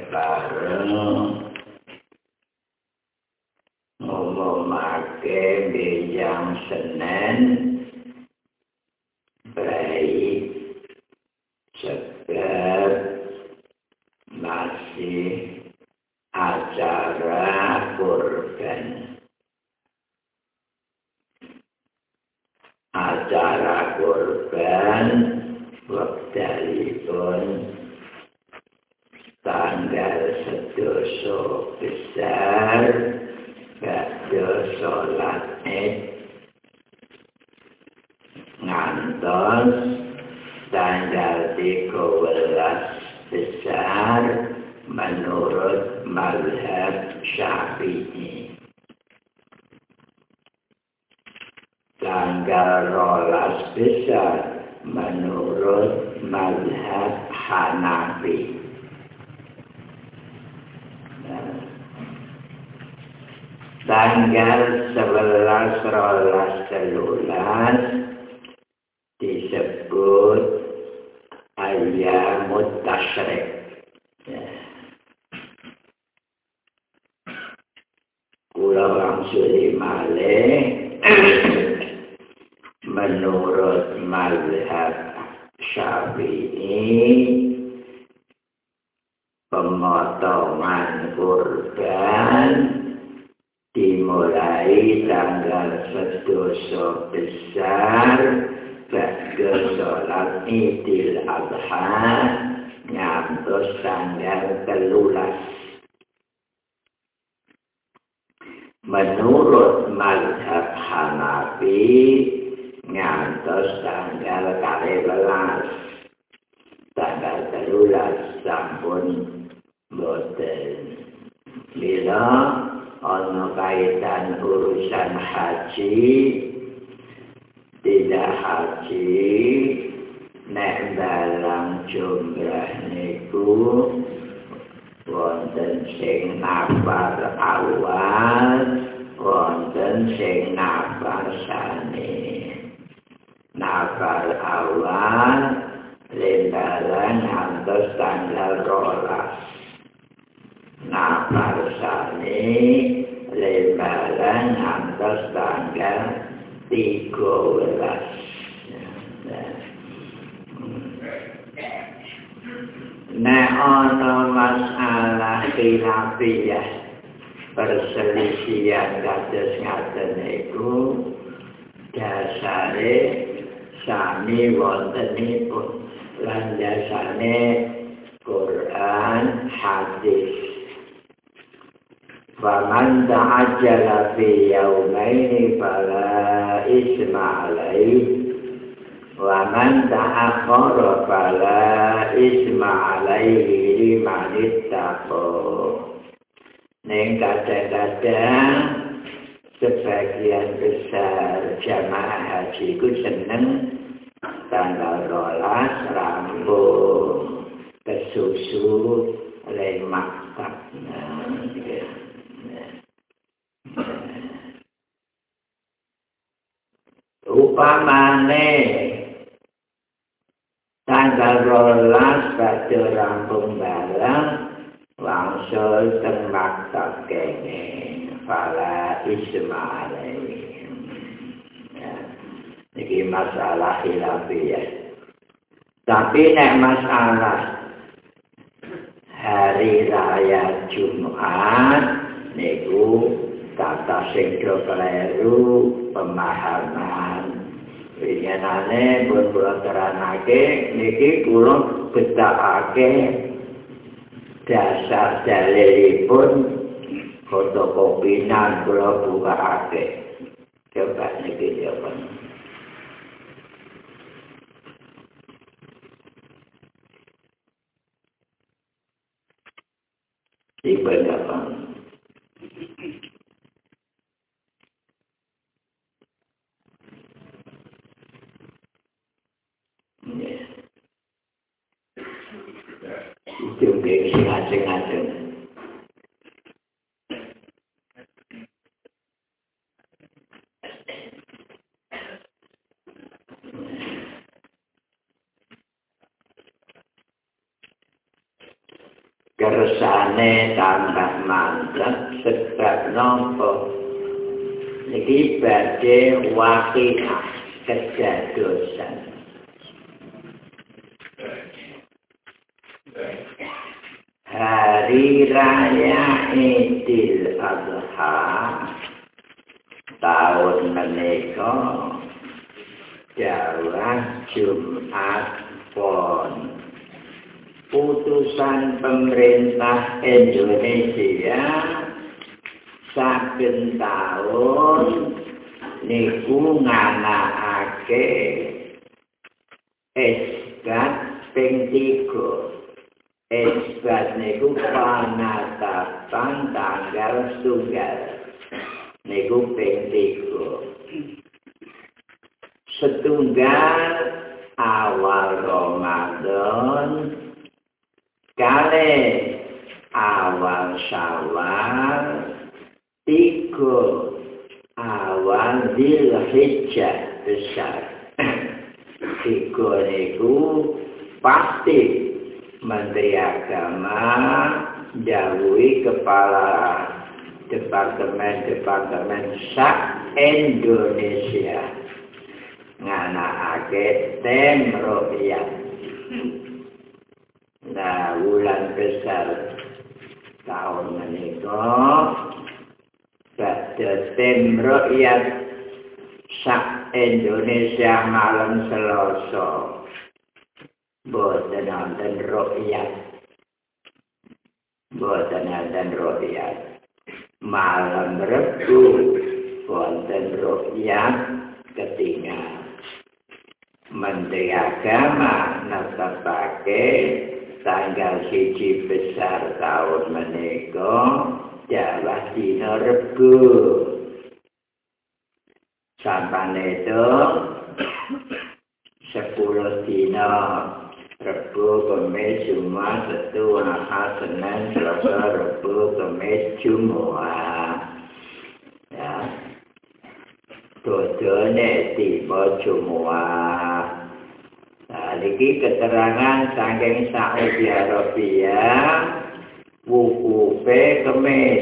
bareng ngomongake yang Senin baik sebab masih acara kurban. Acara kurban wektalipun tanggal 11 besar badhe salat Id ngantos tanggal 13 besar menurut mazhab Syafi'i. Tanggal 12 besar menurut mazhab Hanafi. Tanggal 11, 12, 13 disebut Ayyamut Tasyrik. Kula wangsuli malih menurut mazhab Syafi'i pemotongan kurban dimulai tanggal 11 besar badhe salat Idul Adha ngantos tanggal 13. Menurut mazhab Hanafi ngantos tanggal 13. Tanggal 13 sampun boten. Bila ana kaitan urusan haji tidak haji nek dalam jumlah niku wonten sing nafar awal wonten sing nafar sane. Nafar awal lembaran ngantos tanggal 12. Nafar sane lembaran ngantos tanggal 13. Nek ana masalah khilafiyah perselisihan kados ngaten niku dasare sami wontenipun lan dasane Quran hadis. Faman ta'ajjala fi yawmaini fala isma alaihi wa man ta'akhkhara fala isma alaihi liman ittaqa. Ning kadang-kadang sebagian besar jamaah haji ku seneng tanggal 12 rampung kesusu oleh maktab. Upamane tanggal 12 badhe rampung barang wangsul teng maktab kene fala isma alaihi. Iki masalah khilafiyah. Tapi nek masalah hari raya Jumat niku kata sing do kleru pemahaman. Winginane pun kula teranake niki kula bedakake dasar dalilipun fotokopinan kula bukake. Coba niki jawaban. Ibadah. Itu ngajeng-ngajeng. kersane tambah mantep sebab nopo niki badhe waqiah kedadosan hari raya Idul Adha tahun menika jalan Jumat Pon putusan pemerintah Indonesia saben tahun niku nganakake isbat ping 3. Isbat niku panatapan tanggal tunggal niku ping 3. Setunggal awal Ramadan kali awal Syawal 3 awal Dzulhijjah besar 3 niku pasti Menteri Agama dawuhi kepala departemen sak Indonesia nganakake tem ruqyah. Nah, bulan besar tahun menika badhe tem ruqyah sak Indonesia malam Selasa. Boten wonten ruqyah. Malam Rebu wonten ruqyah ketingal. Menteri Agama netepake tanggal 1 besar tahun menika jawa dina Rebu. Sampane itu 10 dina Rebu, Kamis, Jumat, Sabtu, Ahad, Senin, Selasa, Rebu, Kamis, Jumat. Ya. Dodone tiba Jumat. Nah, iki keterangan saking Saudi Arabia wukufe Kamis.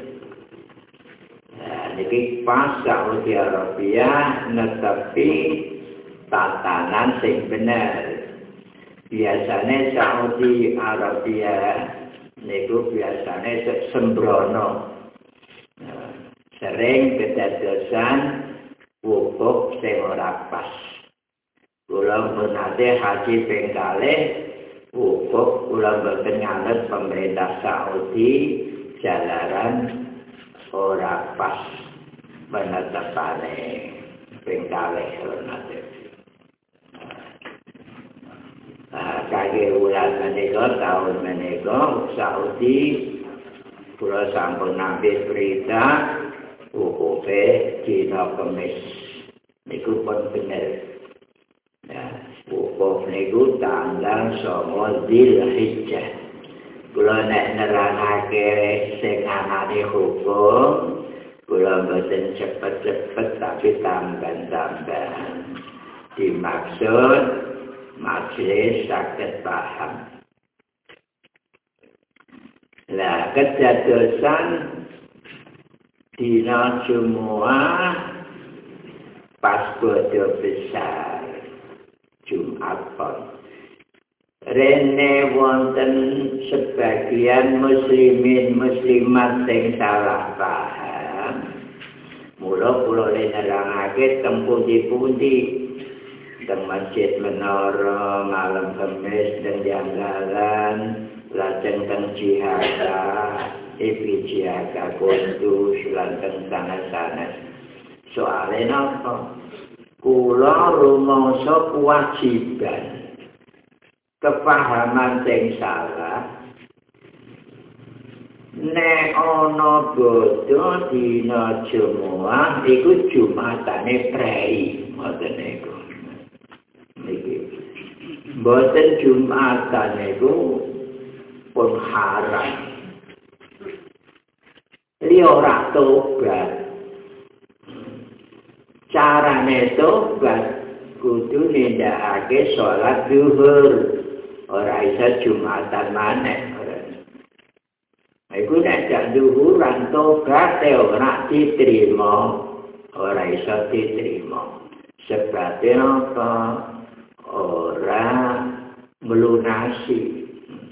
Nah, iki pas Saudi Arabia netepi tatanan sing bener. Biasanya Saudi Arabia niku biasanya sembrono. Nah, sering kedadosan wukuf sing ora pas. Kula menate haji ping kalih wukuf kula boten nganut pemerintah Saudi jalaran ora pas penetapane ping kalih menate. Kage bulan menika tahun menika Saudi kula sampun nampi berita wukufe dina Kamis niku pun bener. Nah, wukuf niku tanggal 9 Dzulhijjah. Kula nek nerangake sing anane hukum kula mboten cepet-cepet tapi tambahan-tambahan. Dimaksud majelis saged paham. Lah kedadosan dina Jumat pas bodho besar Jumat Pon. Rene wonten sebagian muslimin muslimat sing salah paham. Mula kula nerangake teng pundi-pundi teng Masjid Menara malam Kamis dan janggalan lajeng teng Jihada Jihada Kudus lajeng sana-sana soalnya napa kula rumangsa kewajiban kepahaman sing salah nek ana bodho dina Jumat iku Jumatane prei ngoten niku. Boten Jumatan niku pun haram. Li ora tobat. Carane tobat kudu nindakake salat zuhur. Ora isa Jumatan maneh. luhuran tobat ora diterima, ora iso diterima. Sebabnya apa? Ora melunasi.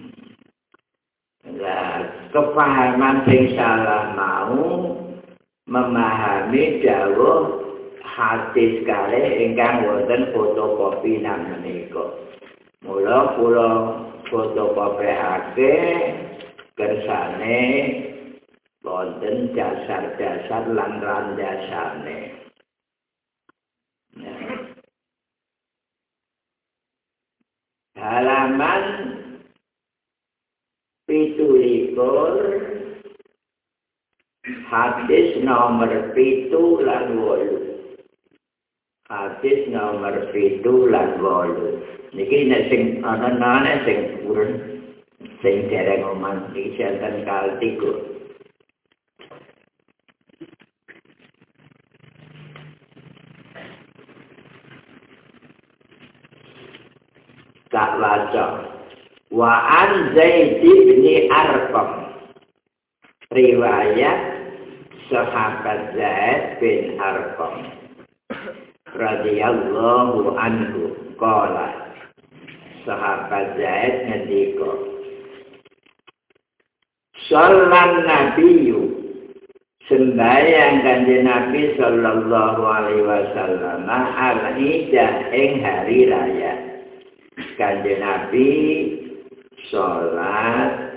Nah, kepahaman sing salah mau memahami dawuh hadis kalih ingkang wonten fotokopi menika. Mula kula fotokopikake kersane wonten dasar-dasar lan landasane. Halaman 17 hadis nomor 7 lan 8. Hadis nomor 7 lan 8. Niki nek sing ana sing urun sing dereng oman iki sinten kaltiku. Tak waca. Wa an Zaid bin Arqam. Riwayat sahabat Zaid bin Arqam radhiyallahu anhu qala. Sahabat Zaid ngendika, Sallan Nabiyyu, sembahyang Kanjeng Nabi sallallahu alaihi wasallam al-Idah ing hari raya. Kanjeng Nabi salat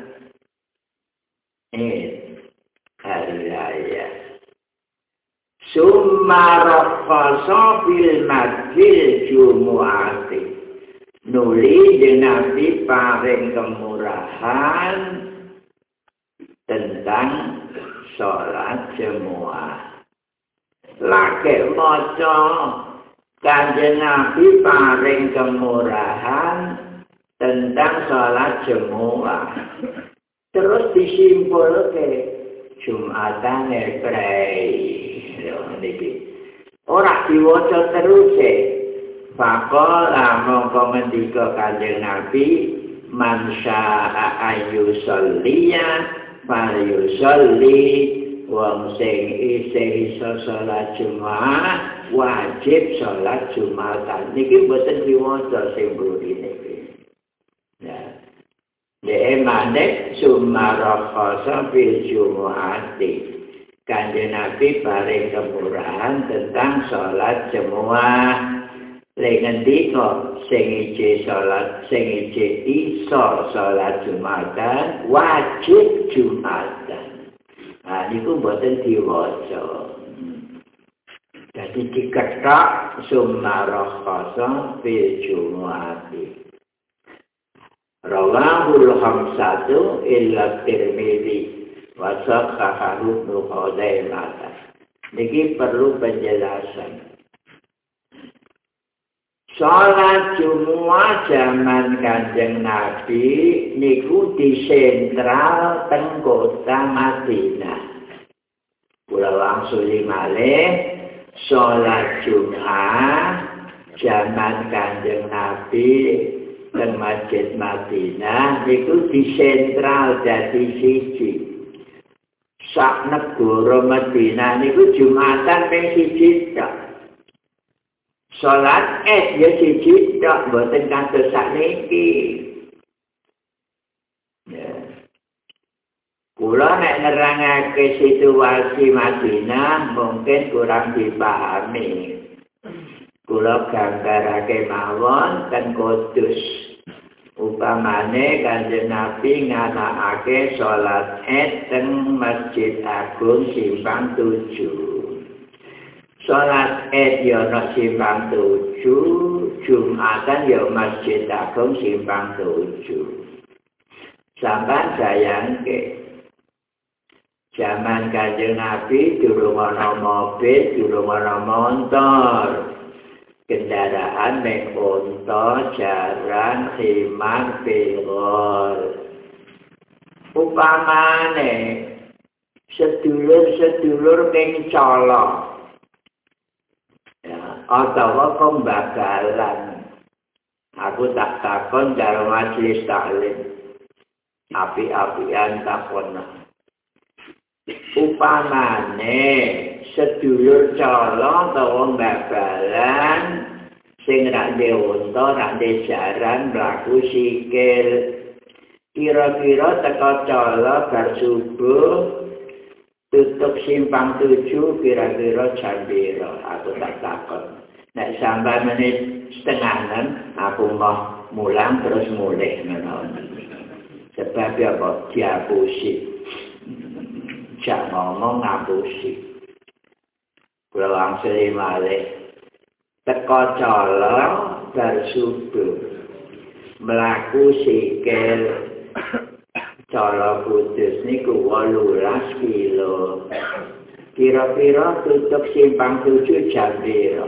hari raya. Summa rakhasa fil masjid Jumu'ati. Nuli Nabi paring kemurahan tentang sholat Jumu'ah. Lagi maca Kanjeng Nabi paring kemurahan tentang sholat Jumu'ah. Terus disimpulke Jumatane prei. Ora diwaca terus Faqala mongko ngendika Kanjeng Nabi man syaa ayyusalliya falyusalli wong sing isih iso salat Jumat wajib salat Jumatan. Niki mboten diwaca sing mriki. Ya. Dhe'e maneh sumaraqasa fil Jumu'ati. Kanjeng Nabi paring kemurahan tentang salat Jumu'ah. Lengendika sing ije iso salat Jumatan wajib Jumatan. Nah niku mboten diwaca. Jadi diketok sumaraqasa fil Jumu'ati. Rawahul khamsatu illa Tirmidzi wa sahahahu Ibnu Khuzaimah. Niki perlu penjelasan. Salat Jumu'ah zaman Kanjeng Nabi niku di sentral teng kota Madinah. Kula wangsuli malih salat Jumu'ah zaman Kanjeng Nabi teng Masjid Madinah niku di sentral dadi siji. Sak negara Madinah niku Jumatan ping siji tok. Salat ya siji tok mboten kados sakniki. Ya. Kula nek nerangake situasi Madinah mungkin kurang dipahami. Kula gambarake mawon ten Kudus. Upamane Kanjeng Nabi nganakake salat Id teng Masjid Agung Simpang 7. Salat Id ya ana Simpang 7, Jumatan ya Masjid Agung Simpang 7. Sampeyan sayangke zaman Kanjeng Nabi durung ana mobil, durung ana motor. Kendaraan mek unta, jaran, khimar, pegol. Upamane sedulur-sedulur ning colok. Atau pembagalan. Aku tak takon karo majelis taklim. Api-apian takon. upamane sedulur cala utawa babalan sing rak unta rak jaran mlaku sikil kira-kira teka cala bar subuh tutup simpang 7 kira-kira jam pira aku tak takon nek sampai menit setengahan aku mau mulang terus mulih ngono sebab apa diapusi jak ngomong ngapusi kula langsung malih teka cala bar subuh mlaku sikil cala kudus niku 18 kilo kira-kira tutup simpang 7 jam pira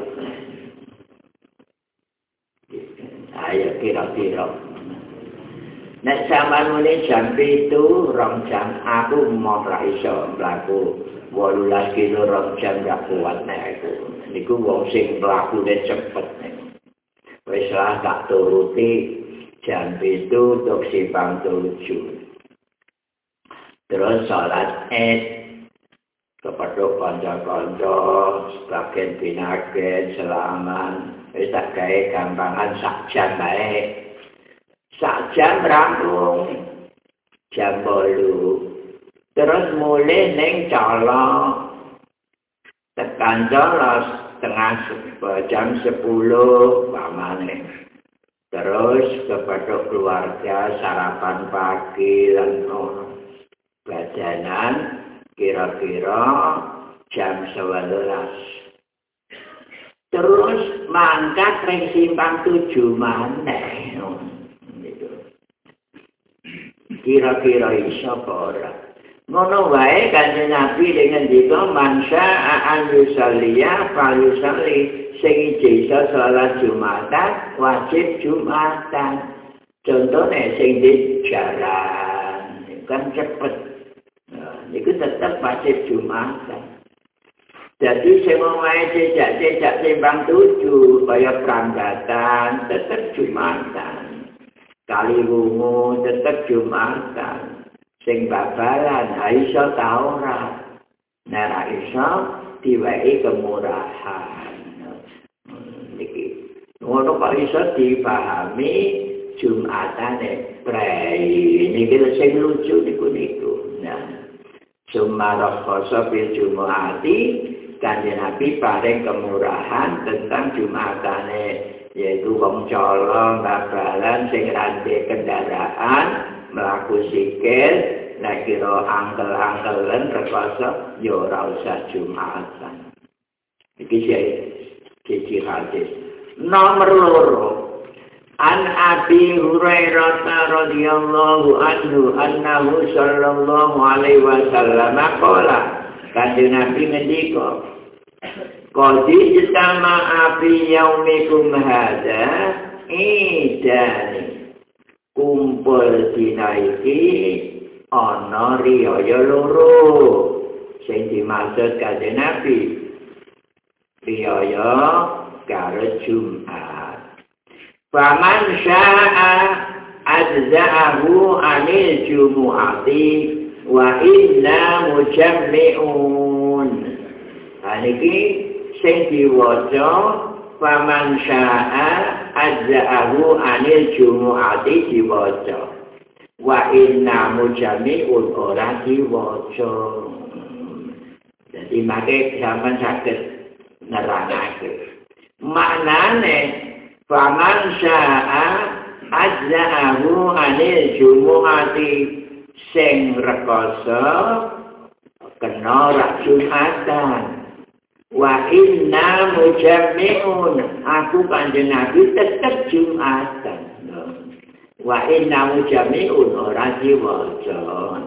ayo kira-kira nek sampean muni jam 7 rong jam aku mau ra iso mlaku 18 kilo rong jam gak kuat nek aku niku wong sing mlakune cepet wis lah tak turuti jam 7 tok simpang 7 terus salat kepada kanca-kanca sebagian pinaken selaman wis tak gawe gampangan sak jam bae sak jam rampung jam 8 terus mulai ning cala tekan cala jam 10 pamane terus kepada keluarga sarapan pagi lan badanan kira-kira jam 11 terus mangkat ring simpang 7 maneh kira-kira iso apa ora ngono wae Kanjeng Nabi dengan dika mansa an yusalliya fal yusalli sing iso salat Jumatan wajib Jumatan contohnya sing di jalan kan cepet itu tetap wajib Jumatan jadi semua wae jejak simpang 7 kaya pranggatan tetap Jumatan kali wungu tetap Jumatan sing babalan iso ta ora nek iso diwehi kemurahan iki ngono kok iso dipahami Jumatane prei niki sing lucu niku nah Sumara khoso bil Jumati Kanjeng Nabi paring kemurahan tentang Jumatane yaitu wong cala babalan sing randhe kendaraan mlaku sikil nek kira angkel-angkelen rekoso ya ora usah Jumatan iki siji hadis nomor 2 an Abi Hurairah radhiyallahu anhu annahu sallallahu alaihi wasallam qala Kanjeng Nabi ngendika Qadi jitama api yaumikum hada idani kumpul dina iki ana riyaya loro sing dimaksud Kanjeng Nabi riyaya karo Jumat faman syaa ajza'ahu anil jumu'ati wa inna mujammi'un niki sing diwaca faman syaa ajza'ahu anil jumu'ati diwaca wa inna mujammi'un ora diwaca jadi make sampean saged nerangake maknane faman syaa ajza'ahu anil jumu'ati sing rekoso kena ra Jumatan wa inna mujammi'un aku Kanjeng Nabi tetep Jumatan wa inna mujammi'un ora diwaca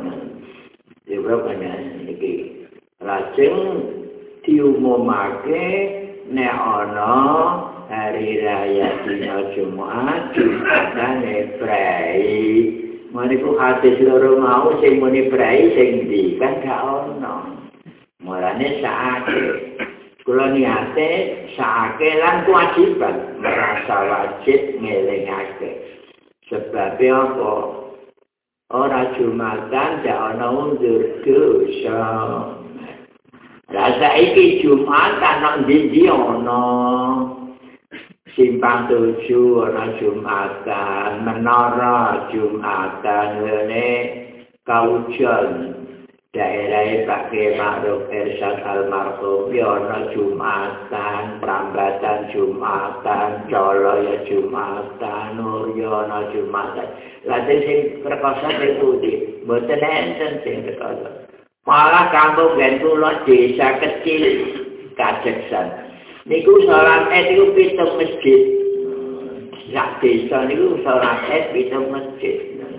dibrokan iki lajeng diumumake nek ana hari raya dina Jumat Jumatane prei maniku hadis loro mau sing muni prei sing ndi kan gak ono mulane saake kula niate saake lan kewajiban merasa wajib ngelingake sebab apa ora Jumatan jak ana undur dosa. Lah saiki Jumatan nang ndi ana Simpang 7 ana Jumatan, Menara Jumatan ngene Kaujon daerah Pak Kiai Ma'ruf Irsyad almarhum ya ana Jumatan, Prambatan Jumatan, Colo ya Jumatan, Nur ya ana Jumatan. Lah sing rekoso pundi? Mboten enten sing rekoso. Malah kampung gen kula desa kecil Kajeksan. Niku salat Id niku pitung masjid. Sak desa niku salat Id pitung masjid.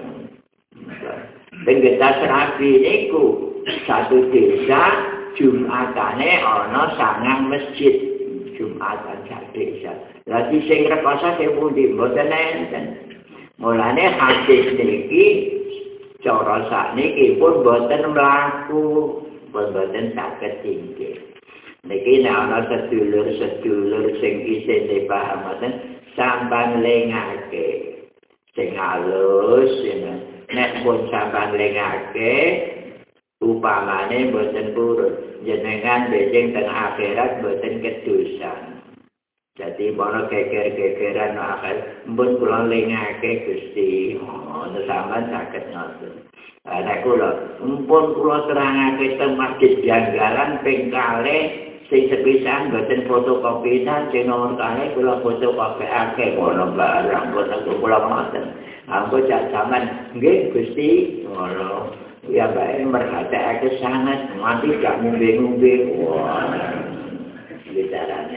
Penggeta Serabi niku satu desa Jumatane ana 9 masjid. Jumatan sak desa. Lagi sing rekoso sing pundi mboten enten. Mulane hadis niki cara sakniki pun mboten mlaku, mboten saged tinggi. Niki nek ana sedulur-sedulur sing isih dipahamaken sampeyan lengake sing halus nek pun sampeyan lengake upamane mboten purut jenengan benjing teng akhirat mboten kedusan. Jadi mana geger-gegeran akhir mbun kula lengake Gusti ana sampeyan saged ngoten. Nek kula mumpun kula terangake teng Masjid Janggalan ping kalih sing sepisan mboten fotokopian sing nomor kalih kula fotokopi akeh ana barang kula ngoten. Anggo cak sampean nggih Gusti ngono. Ya bae merhatekake sangat mati gak ngombe-ngombe. Wah. Bicarane.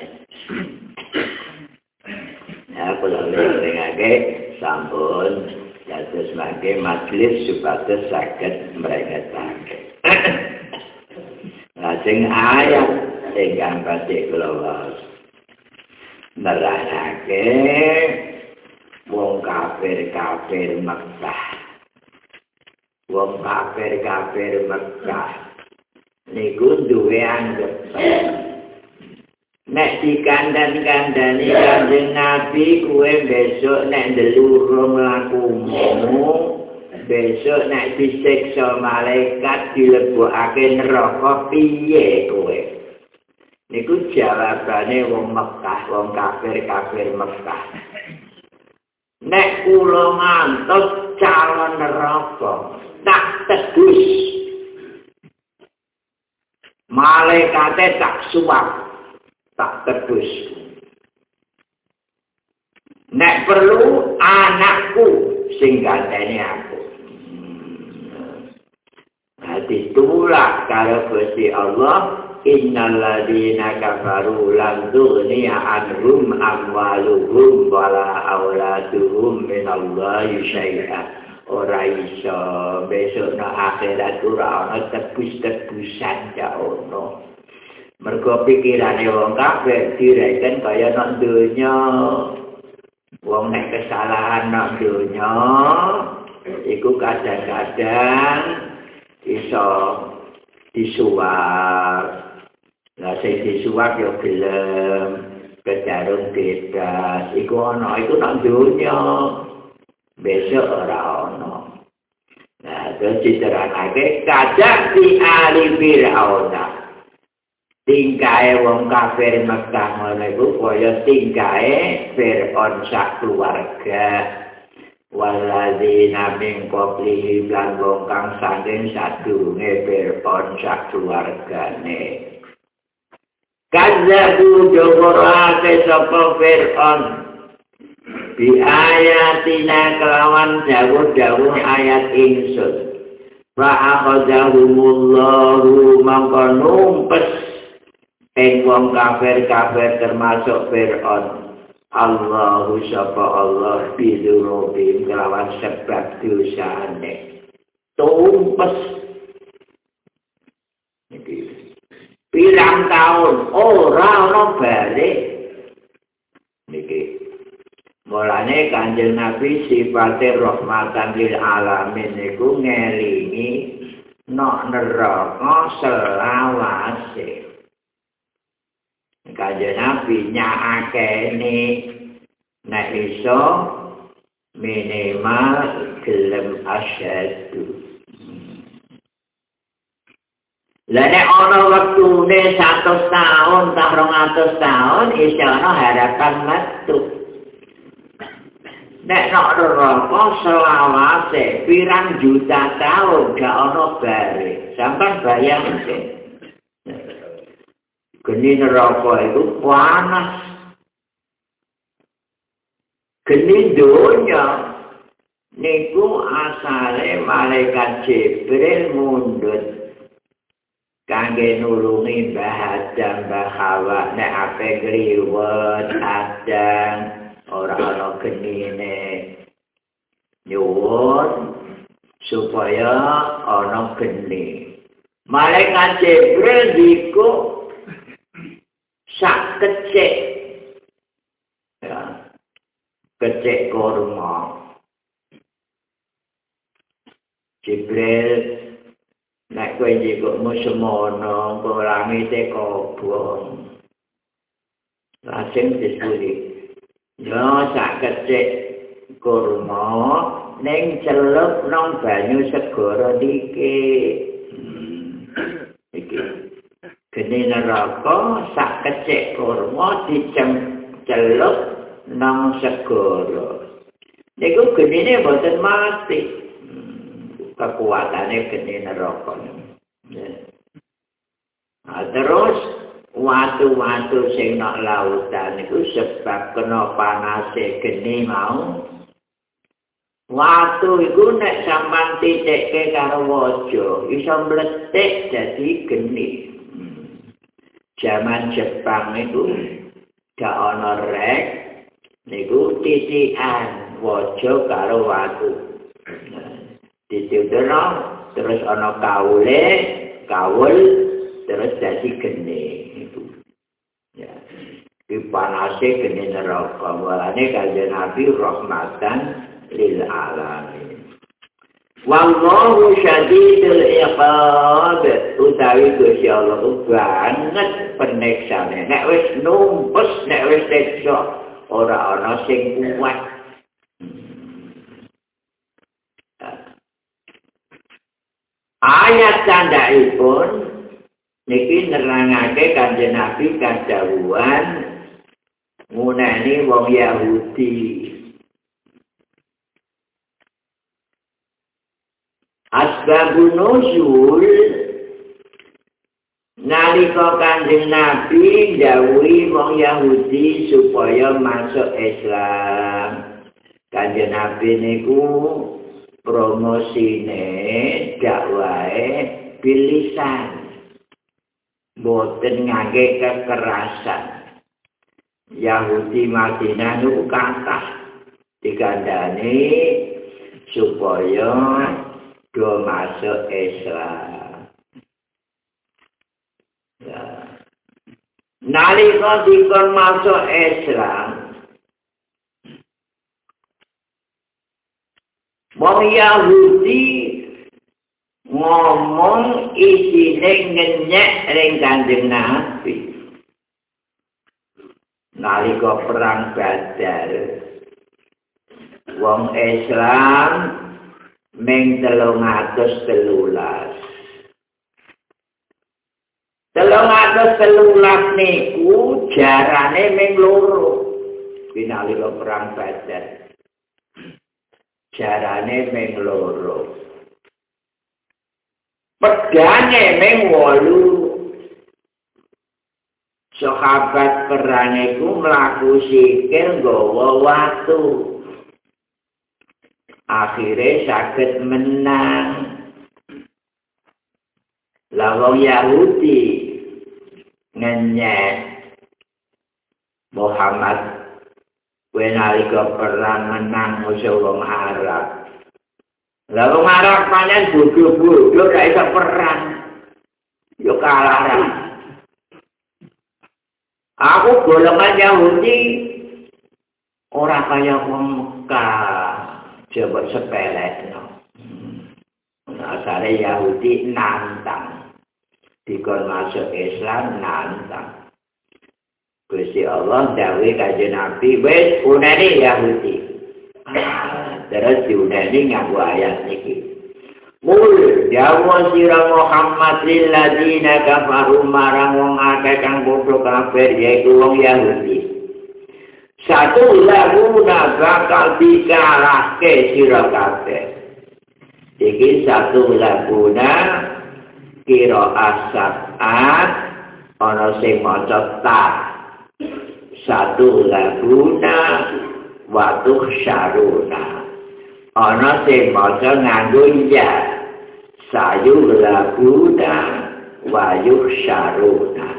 Ya kula lengake sampun dados mangke majelis supados saged mrengetaken. Lajeng ayat ingkang badhe kula waos nerangake wong kafir Mekkah. Wong kafir Mekkah niku duwe anggapan nek dikandani Kanjeng Nabi kuwe besok nek ndelurung lakumu besok nek disiksa malaikat dilebokake neraka piye kowe? Niku jawabane wong Mekah, wong kafir Mekah. Nek kula ngantos calon neraka, tak tebus. Malaikate tak suwap, tak tebus. Nek perlu anakku sing ganteni aku. Ditulak karo Gusti Allah, innal ladzina kafaru lan tughniya anhum amwaluhum wala auladuhum minallahi syai'a. Ora iso besok nang akhirat ora ana tebus-tebusan ya ono. Mergo pikirane wong kafir direken kaya nang donya. Wong nek kesalahan nang donya iku kadang-kadang iso disuwak. Lah sing disuwak yo gelem kejarung bebas. Iku ana iku nang donya. Besok ora ana. Nah, terus diterangake kadang di ali Fir'auna. Tingkae wong kafir Mekkah ngono iku kaya tingkae Fir'aun sak keluarga. Waladzina min qablihi lan wong kang saking sadurunge Fir'aun sak keluargane. Kadzabu jogorake sapa Fir'aun bi ayatina kelawan dawuh-dawuh ayat ingsun. Fa akhadahumullahu mangka numpes ing wong kafir termasuk Fir'aun. Allahu sapa Allah bidurubi kelawan sebab dosane. Tumpes. Pirang tahun ora ana balik. Niki mulane Kanjeng Nabi sifate rahmatan lil alamin niku ngelingi nok neraka selawase. Kanjeng Nabi nyakake nek iso minimal gelem asyadu. Lah nek ana wektune 100 tahun, 200 tahun, isih ana harapan metu. Nek nok neraka selawase pirang juta tahun gak ana bare. Sampeyan bayangke. Geni neraka itu panas. Geni donya niku asale malaikat Jibril mundhut kangge nulungi Mbah Adam Mbah Hawa nek ape kliwet adang ora ana genine nyuwun supaya ana geni. Malaikat Jibril diku sak kecik ya kecik kurma. Jibril nek kowe njikukmu semono langite kobong. Lajeng disuli. Yo sak kecik kurma ning celup nang banyu segara dikit. Iki. Geni neraka sak kecik kurma dicelup nang segara. Niku genine boten mati. Kekuatannya geni neraka. Nah, terus watu-watu sing nak lautan itu sebab kena panase geni mau. Watu itu nek sampean titikke karo waja iso mletik dadi geni. Zaman Jepang itu gak ana rek niku titikan waja karo watu. Ditiudono terus ana kawul terus dadi geni itu. Ya. Di panase geni neraka walane kanjeng Nabi rahmatan lil alamin. Wallahu syadidul iqab utawi Gusti Allah banget peneksane. Nek wis numpes nek wis tekso ora ana sing kuat. Ayat candhaipun niki nerangake kanjeng Nabi kadhawuhan ngunani wong Yahudi. Asbabun nuzul nalika kanjeng Nabi ndhawuhi wong Yahudi supaya masuk Islam. Kanjeng Nabi niku promosine dakwahe bilisan boten ngangge kekerasan. Yahudi Madinah niku kathah digandani supaya do masuk Islam. Ya. Nalika dikon masuk Islam wong Yahudi ngomong isine ngenyek ring kanjeng Nabi. Nalika perang Badar, wong Islam ming 313. 313 niku jarane ming 2. Nalika perang Badar. Jarane ming 2. Pedange ming 8. Sahabat perang iku mlaku sikil nggawa watu. Akhire saged menang. Lah wong Yahudi ngenyek Muhammad nalika perang menang musuh wong Arab. Lah wong Arab pancen bodho-bodho gak iso perang. Yo kalah. Aku golongan Yahudi ora kaya wong Mekah, coba sepelekno. Asale Yahudi nantang. Dikon masuk Islam nantang. Gusti Allah dawuh kanjeng Nabi, wis unene Yahudi. Terus diuneni nganggo ayat niki. Mul dawa sira Muhammad lil ladina kafaru marang wong akeh kang padha kafir yaiku wong Yahudi. Satu lagu bakal dikalahke sira kabeh. Iki satu laguna kira asat ana sing maca ta. Satu laguna watuh syaruna. Ana sing maca nganggo ya. Sayu laguna wayuh syaruna.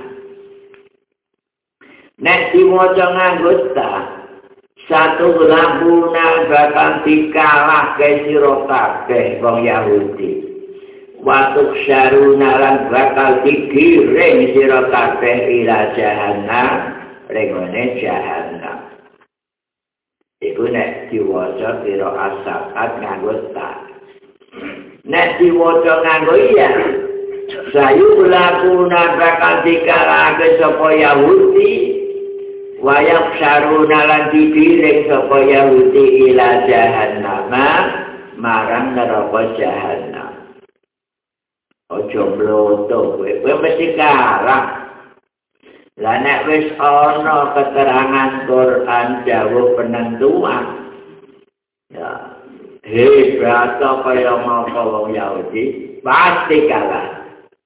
Nek diwaca nganggo ta, satu laguna bakal dikalahke sira kabeh wong Yahudi. Watuh syaruna lan bakal digiring sira kabeh ila jahannam, rengone jahannam. Iku nek diwaca kira asaat nganggo ta. Nek diwaca nganggo iya, sayu laguna bakal dikalahke sapa Yahudi. Wayak syaruna lan digiring sapa Yahudi ila jahannam marang neraka jahannam. Ojo mloto kowe mesti kalah. Lah nek wis ana keterangan Quran jawab penentuan. Ya, hebat kaya mangko wong Yahudi pasti kalah.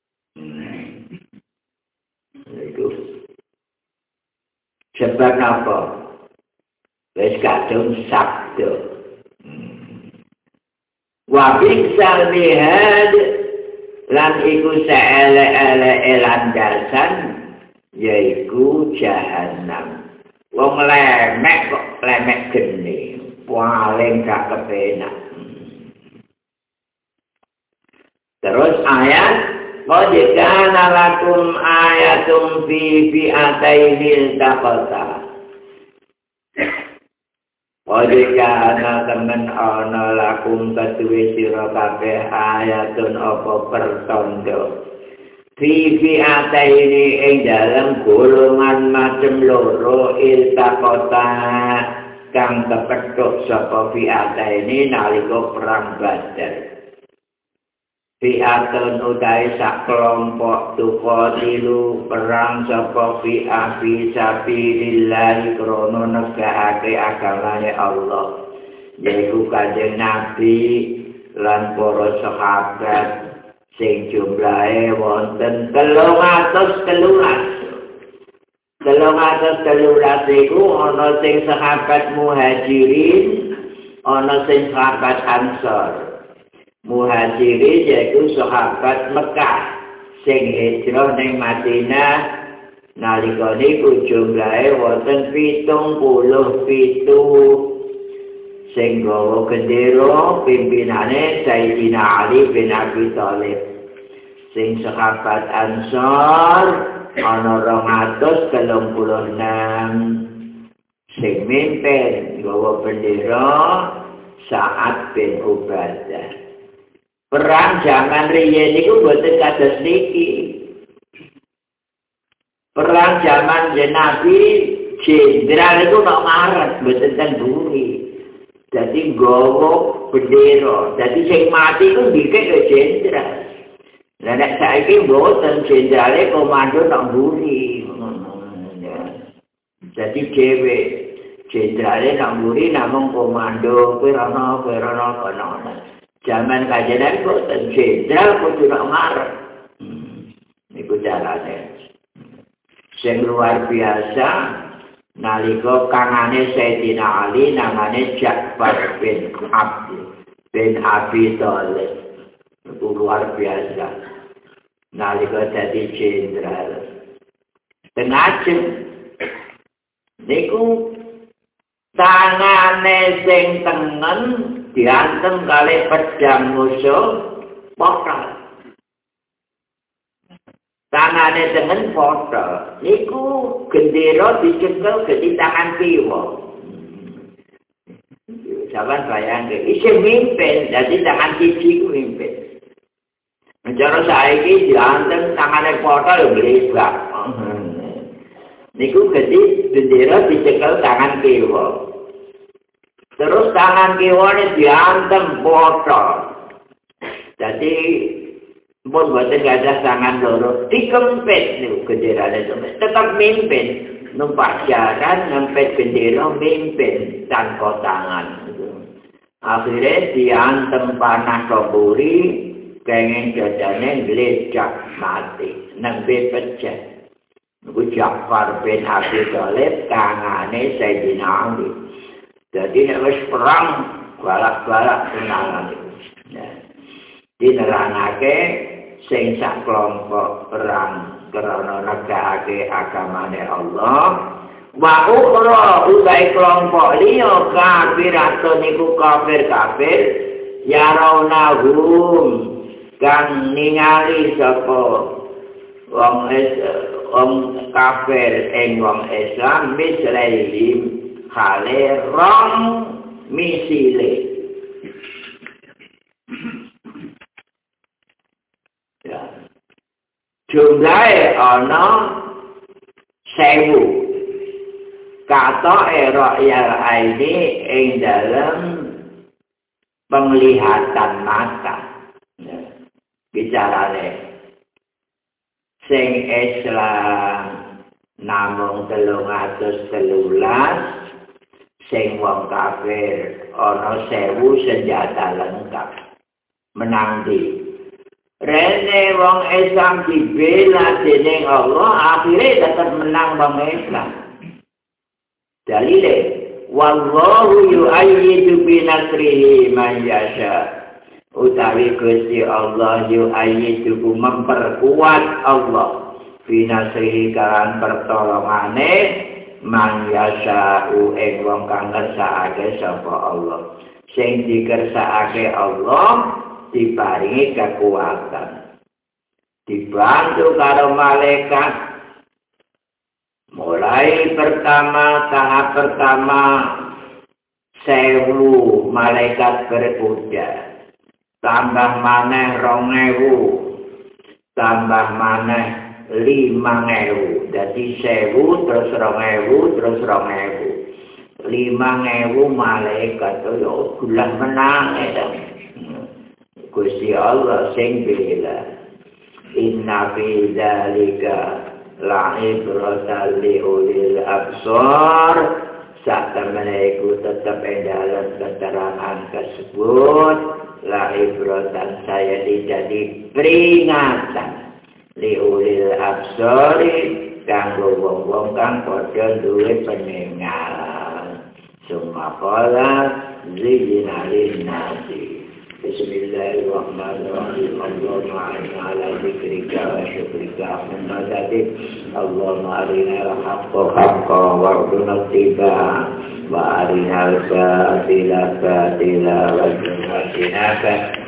Sebab apa? Wis kadung sabdo. Wa biksal mihad lan iku saele-ele landasan yaiku jahannam. Wong lemek kok lemek geni, paling gak kepenak. Terus ayat qad kana lakum ayatum fi fi'ataini taqata. Qad kana temen ana lakum kaduwe sira kabeh ayatun apa pertanda. Fi fi'ataini ing dalem golongan macem loro iltaqata kang kepethuk sapa fi'ataini nalika perang Badar. Fi'atun utai sak kelompok tuqatilu perang sapa fi'a fi sabilillah krono negahake agamane Allah. Yaiku Kanjeng Nabi lan para sahabat sing jumlahe wonten 313. 313 iku ana sing sahabat Muhajirin, ana sing sahabat Ansor. Muhajirin yaitu sahabat Mekah sing hijrah ning Madinah nalika niku jumlahe wonten 77 sing gawa gendera pimpinane Sayyidina Ali bin Abi Thalib. Sing sahabat Ansor ana 236 sing mimpin gawa bendera Sa'ad bin Ubadah. Perang zaman riyen niku boten kados niki. Perang zaman Nabi jenderal itu nak maret boten ten buri. Dadi nggawa bendera. Dadi sing mati ku dikek ke jenderal. Lah nek saiki boten jenderale komando nak buri. Dadi dhewe jenderale nak buri namung komando kowe ana kono. Zaman kajian kok jenderal kok tidak marah. Niku carane. Sing luar biasa nalika kangane Sayyidina Ali namane Ja'far bin Abi Thalib. Niku luar biasa. Nalika dadi jenderal. Tenajen niku tangane sing tengen diantem kali pedang musuh potong. Tangane tengen potong. Niku gendera dicekel ke tangan kiwa. Saban bayang iki mimpin, dadi tangan siji ku mimpin. Cara saiki diantem tangane potong glebak. Niku gede gendera dicekel tangan kiwa. Terus tangan kiwane diantem botol. Jadi pun boten gadah tangan loro dikempit niku genderane tetap mimpin numpak jaran ngempet bendera mimpin tanpa tangan. Akhirnya diantem panah keburi kenging jajane glecak mati nembe pecah. Niku Ja'far bin Abi Thalib tangane Sayyidina Ali. Jadi nek wis perang balak-balak tenangan itu. Ya. Dinerangake sing sak kelompok perang karena negakake agamane Allah. Wa ukhra utai kelompok liya kafir atau niku kafir ya raunahum kang ningali sapa wong kafir ing wong Islam misraili hale rong misile. Ya. Jumlahe ana 1000. Kata rakyat ini ing dalam penglihatan mata. Ya. Bicarane sing Islam namung 313 sing wong kafir ana 1000 senjata lengkap menang di rene wong Islam dibela dening Allah akhirnya tetap menang wong Islam dalile wallahu yu'ayyidu bi nasrihi man yasha utawi Gusti Allah yu'ayyidu memperkuat Allah bi nasrihi kalan pertolongane man yasha'u ing wong kang ngersakake sapa Allah. Sing dikersakake Allah diparingi kekuatan. Dibantu karo malaikat. Mulai tahap pertama 1000 malaikat berkuda. Tambah maneh 2000. Tambah maneh 5.000, jadi 1000 terus 2000 terus 2000, 5.000 malaikat yo gulah menang eta. Gusti Allah sing bela. Inna fi dzalika la'ibratan li ulil absar. Satemene iku tetep ing dalam keterangan tersebut la'ibratan saya dijadi peringatan. Liulil absari kanggo wong-wong kang padha duwe peninggalan. Sumakola zina linnasi. Bismillahirrahmanirrahim. Allahumma inna ala zikrika wa syukrika hamdadik. Allahumma arina al-haqqa haqqa warzuqna ittiba'a wa arina al-batila batila warzuqna ijtinaba.